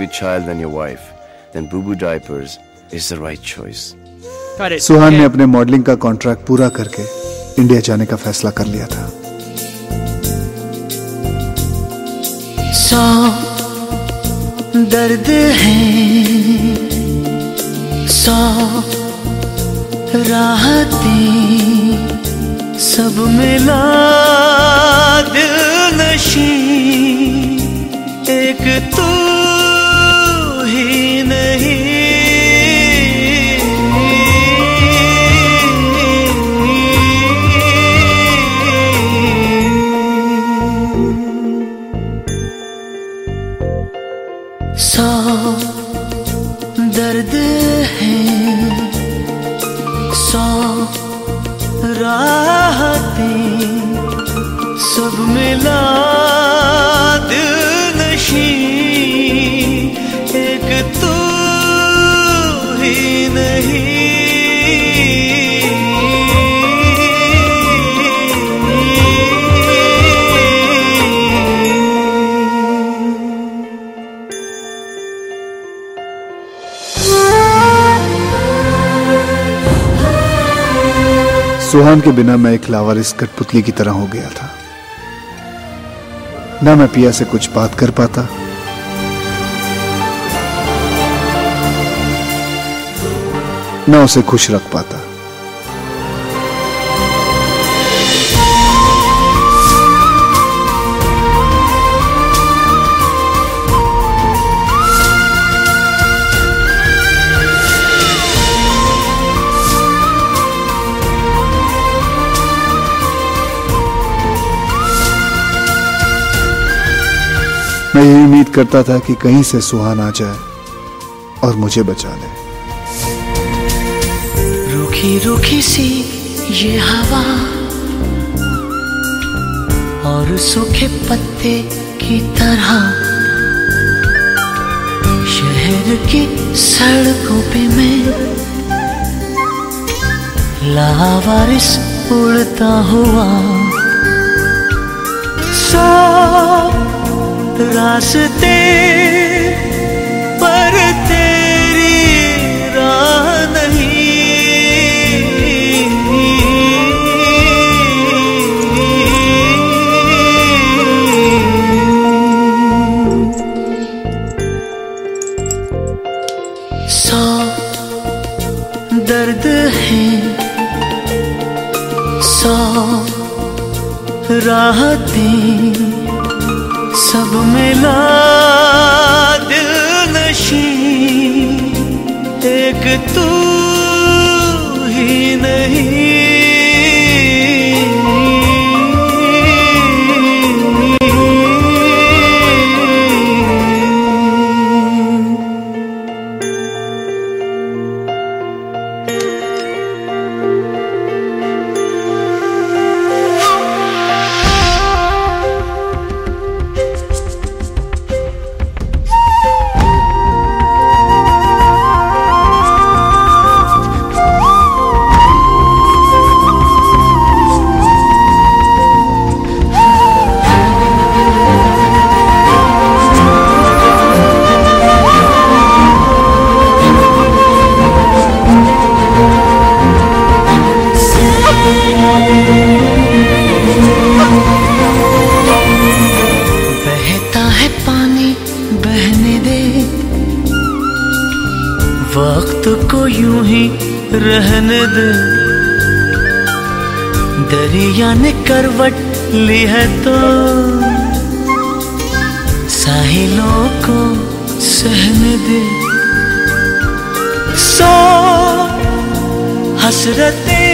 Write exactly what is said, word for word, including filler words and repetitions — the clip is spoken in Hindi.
your child than your wife, then Boo Boo Diapers is the right choice. Got it. Suhan Okay. ने अपने मॉडलिंग का कॉन्ट्रैक्ट पूरा करके इंडिया जाने का फैसला कर लिया था। सौ दर्द हैं, सौ राहतें, सब मिला दिल नशीं, एक तू ही नहीं। सौ दर्द हैं, सौ राहतें, सब मिला दिल नशीं, एक तू ही नहीं। सुहान के बिना मैं एक लावारिस कठपुतली की तरह हो गया था। ना मैं पिया से कुछ बात कर पाता, ना उसे खुश रख पाता। मैं यही उम्मीद करता था कि कहीं से सुहान आ जाए और मुझे बचा ले। रूखी रूखी सी ये हवा और सूखे पत्ते की तरह शहर की सड़कों पे मैं लावारिस उड़ता हुआ। सौ रास्ते पर तेरी राह नहीं, सौ दर्द हैं, सौ राहतें, सब मिला दिल नशीं, एक तू ही नहीं। बहता है पानी बहने दे, वक्त को यूं ही रहने दे। दरिया ने करवट ली है तो साहिलों को सहने दे। सौ हसरतें